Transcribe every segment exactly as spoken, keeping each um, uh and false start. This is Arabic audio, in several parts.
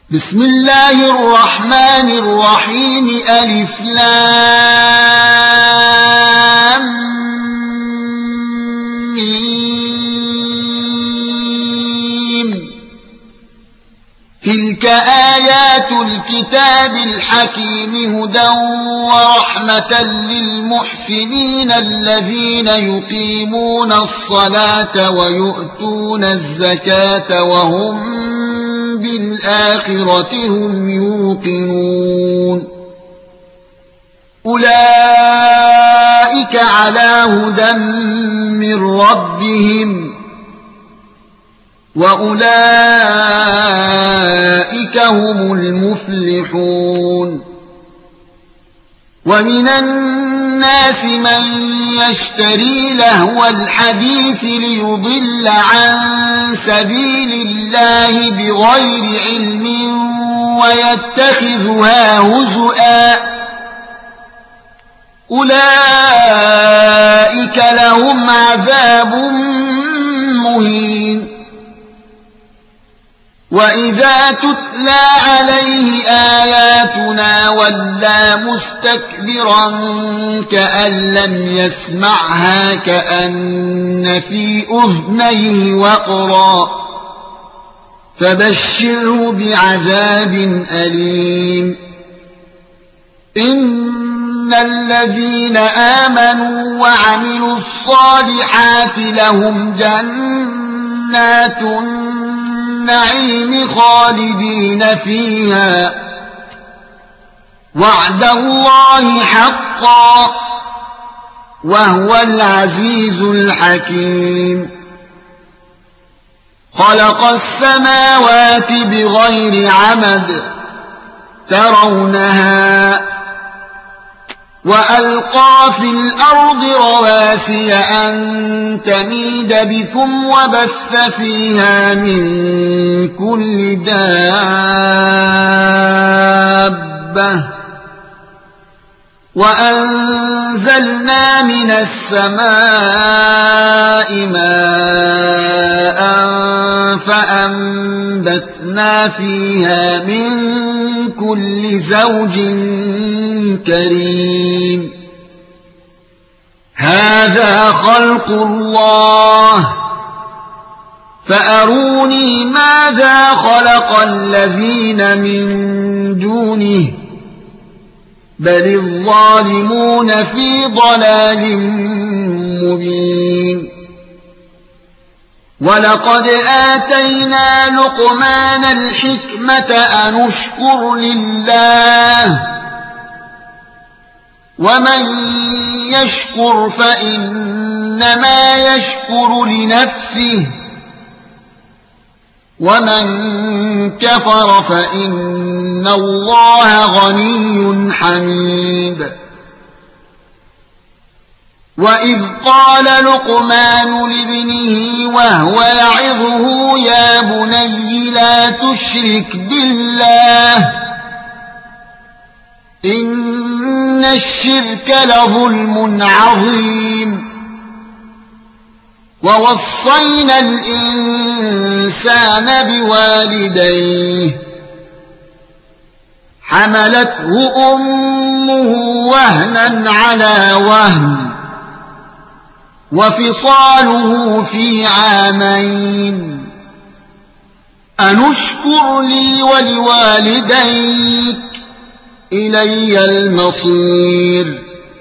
بسم الله الرحمن الرحيم ألف لام ميم تلك آيات الكتاب الحكيم هدى ورحمة للمحسنين الذين يقيمون الصلاة ويؤتون الزكاة وهم بالآخرة هم يوقنون أولئك على هدى من ربهم وأولئك هم المفلحون ومن الناس من يشتري لهو الحديث ليضل عن سبيل الله بغير علم ويتخذها هزؤا أولئك لهم عذاب مهين وإذا تتلى عليه آياتنا ولى مستكبرا كأن لم يسمعها كأن في أذنيه وقرا فبشره بعذاب أليم إن الذين آمنوا وعملوا الصالحات لهم جنات النعيم خالدين فيها وعد الله حقا وهو العزيز الحكيم خلق السماوات بغير عمد ترونها وألقى في الأرض رواسي أن تميد بكم وبث فيها من كل دابة وأنزلنا من السماء ماء فأنبتنا فيها من كل زوج كريم هذا خلق الله فأروني ماذا خلق الذين من دونه بل الظالمون في ضلال مبين ولقد آتينا لقمان الحكمة أن اشكر لله ومن يشكر فإنما يشكر لنفسه ومن كفر فإن الله غني حميد وإذ قال لقمان لابنه وهو يعظه يا بني لا تشرك بالله إن الشرك لظلم عظيم ووصينا الإنسان بوالديه حملته أمه وهنا على وهن وفصاله في عامين أن اشكر لي ولوالديك إلي المصير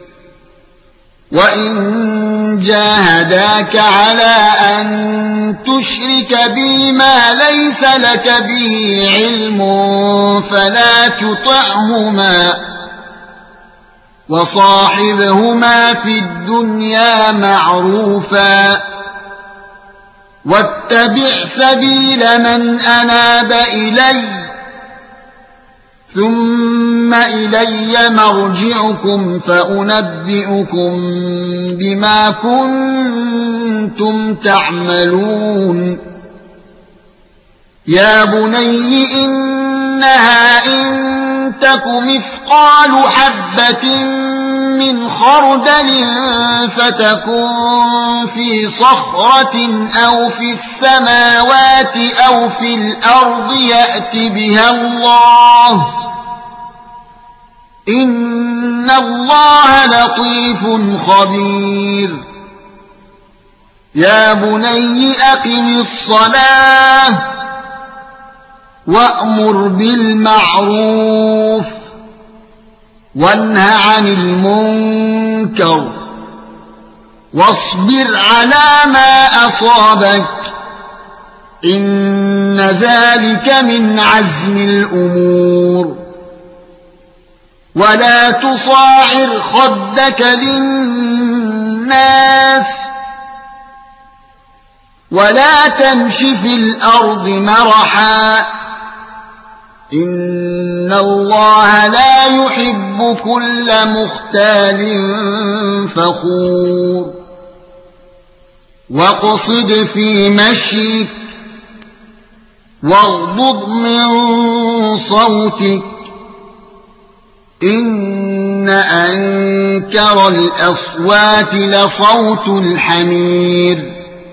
وإن جاهداك على أن تشرك بي ما ليس لك به علم فلا تطعهما وصاحبهما في الدنيا معروفا واتبع سبيل من أناب إلي ثم إلي مرجعكم فأنبئكم بما كنتم تعملون يا بني إنها إن تك مثقال حبة من خردل فتكن في صخرة أو في السماوات أو في الأرض يأت بها الله إن الله لطيف خبير يا بني أقم الصلاة وأمر بالمعروف وانه عن المنكر واصبر على ما أصابك إن ذلك من عزم الأمور ولا تصاعر خدك للناس ولا تمش في الأرض مرحا إن الله لا يحب كل مختال فخور واقصد في مشيك واغضض من صوتك إن أنكر الأصوات لصوت الحمير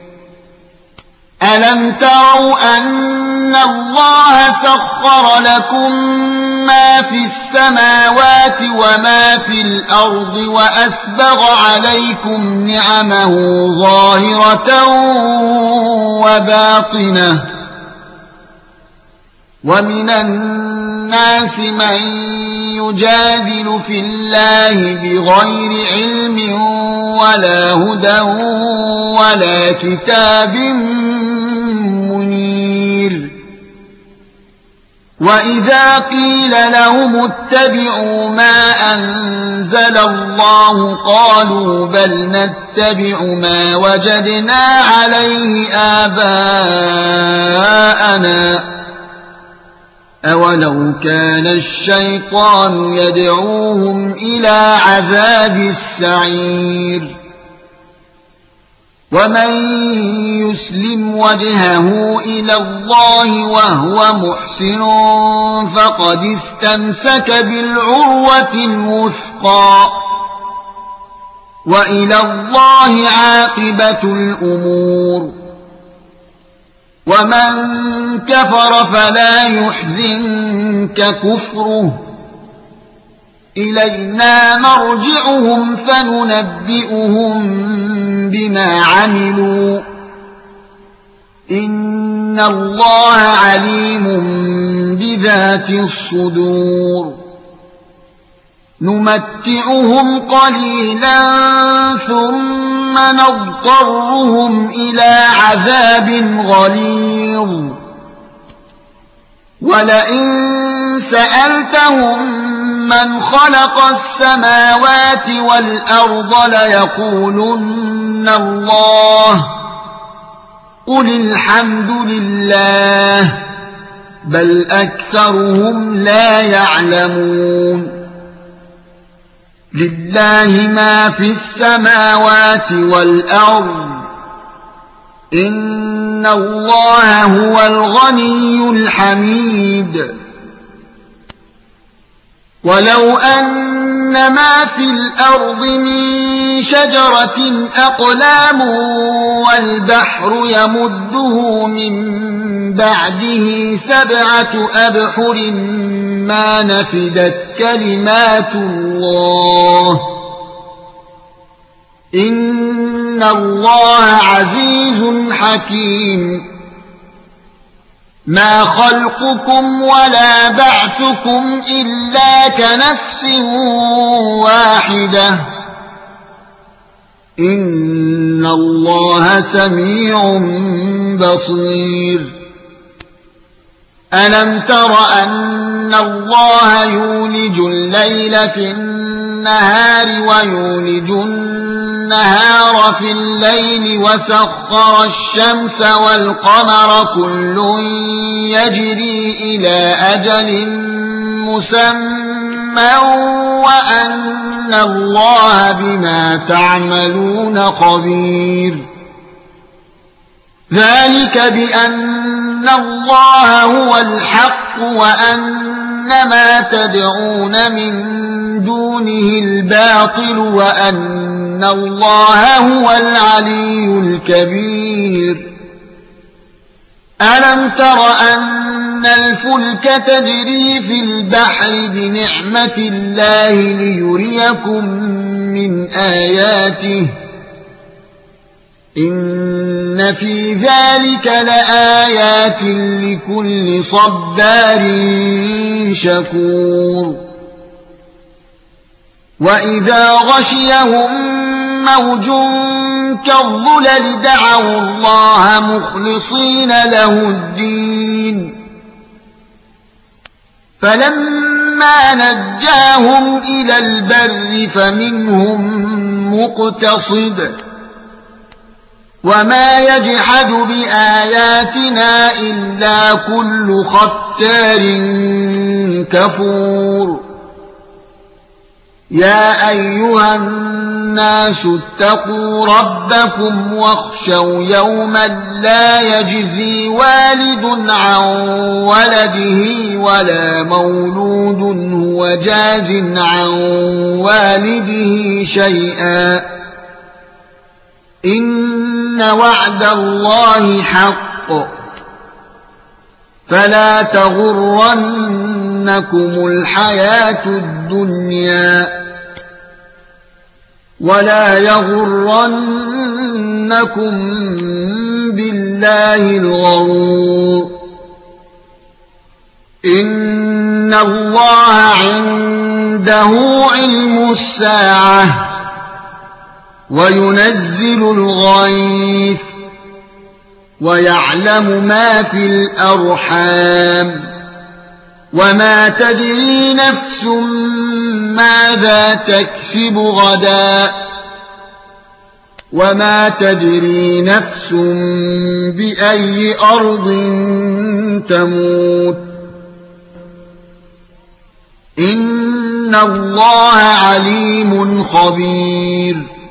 ألم تروا أن الله سخر لكم ما في السماوات وما في الأرض وأسبغ عليكم نعمه ظاهرة وباطنة ومن الناس من يجادل في الله بغير علم ولا هدى ولا كتاب منير وإذا قيل لهم اتبعوا ما أنزل الله قالوا بل نتبع ما وجدنا عليه آباءنا أولو كان الشيطان يدعوهم إلى عذاب السعير ومن يسلم وجهه إلى الله وهو محسن فقد استمسك بالعروة الوثقى وإلى الله عاقبة الأمور ومن كفر فلا يحزنك كفره إلينا مرجعهم فننبئهم بما عملوا إن الله عليم بذات الصدور نمتعهم قليلا ثم نضطرهم إلى عذاب غليظ ولئن سألتهم من خلق السماوات والأرض ليقولن الله قل الحمد لله بل أكثرهم لا يعلمون لله ما في السماوات والأرض إن الله هو الغني الحميد ولو أن ما في الأرض من شجرة أقلام والبحر يمده من بعده سبعة أبحر ما نفدت كلمات الله إن الله عزيز حكيم ما خلقكم ولا بعثكم إلا كنفس واحدة إن الله سميع بصير ألم تر أن الله يولج الليل في النهار ويولج النهار في الليل وسخر الشمس والقمر كل يجري إلى أجل مسمى وأن الله بما تعملون خبير ذلك بأن الله هو الحق وأن ما تدعون من دونه الباطل وأن الله هو العلي الكبير ألم تر أن الفلك تجري في البحر بنعمة الله ليريكم من آياته إن في ذلك لآيات لكل صبار شكور وإذا غشيهم موج كالظلل دعوا الله مخلصين له الدين فلما نجاهم إلى البر فمنهم مقتصد وما يجحد بآياتنا إلا كل ختار كفور يا أيها الناس اتقوا ربكم واخشوا يوما لا يجزي والد عن ولده ولا مولود هو جاز عن والده شيئا إن وعد الله حق فلا تغرنكم الحياة الدنيا ولا يغرنكم بالله الغرور إن الله عنده علم الساعة وينزل الغيث ويعلم ما في الأرحام وما تدري نفس ماذا تكسب غدا وما تدري نفس بأي أرض تموت إن الله عليم خبير